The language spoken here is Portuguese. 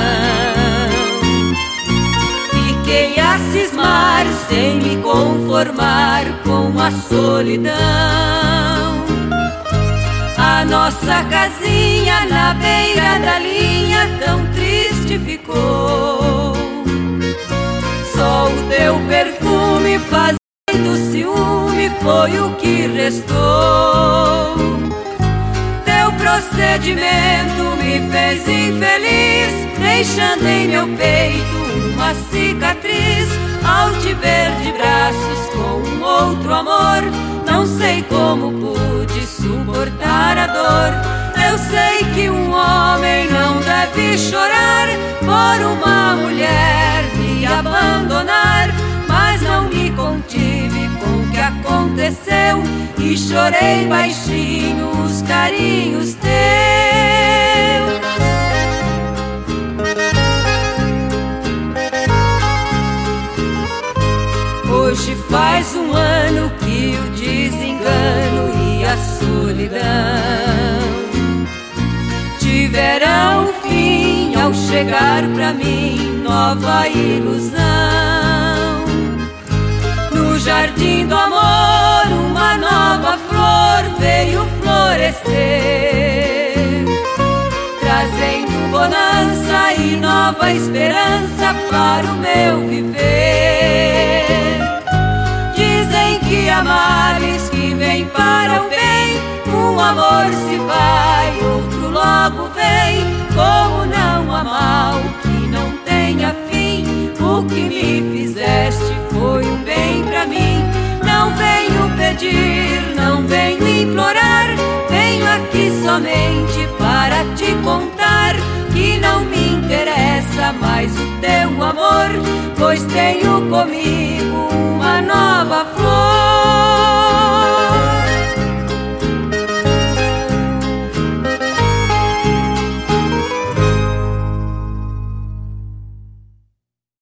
Fiquei a cismar sem me conformar com a solidão. A nossa casinha na beira da linha tão triste ficou. Só o teu perfume fazendo ciúme foi o que restou. Teu procedimento me fez infeliz, deixando em meu peito uma cicatriz. Ao te ver de braços com um outro amor, não sei como pude suportar a dor. Eu sei que um homem não deve chorar por uma mulher me abandonar, mas não me contive com o que aconteceu e chorei baixinho os carinhos teus. Hoje faz um ano que o desengano e a solidão tiveram fim ao chegar pra mim nova ilusão. No jardim do amor uma nova flor veio florescer, trazendo bonança e nova esperança para o meu viver. Dizem que há males que vêm para o bem, um amor se vai, outro logo vem. Como não há mal que não tenha fim, o que me fizeste foi um bem pra mim. Não venho pedir, não venho implorar, venho aqui somente para te contar que não me interessa mais o teu amor, pois tenho comigo uma nova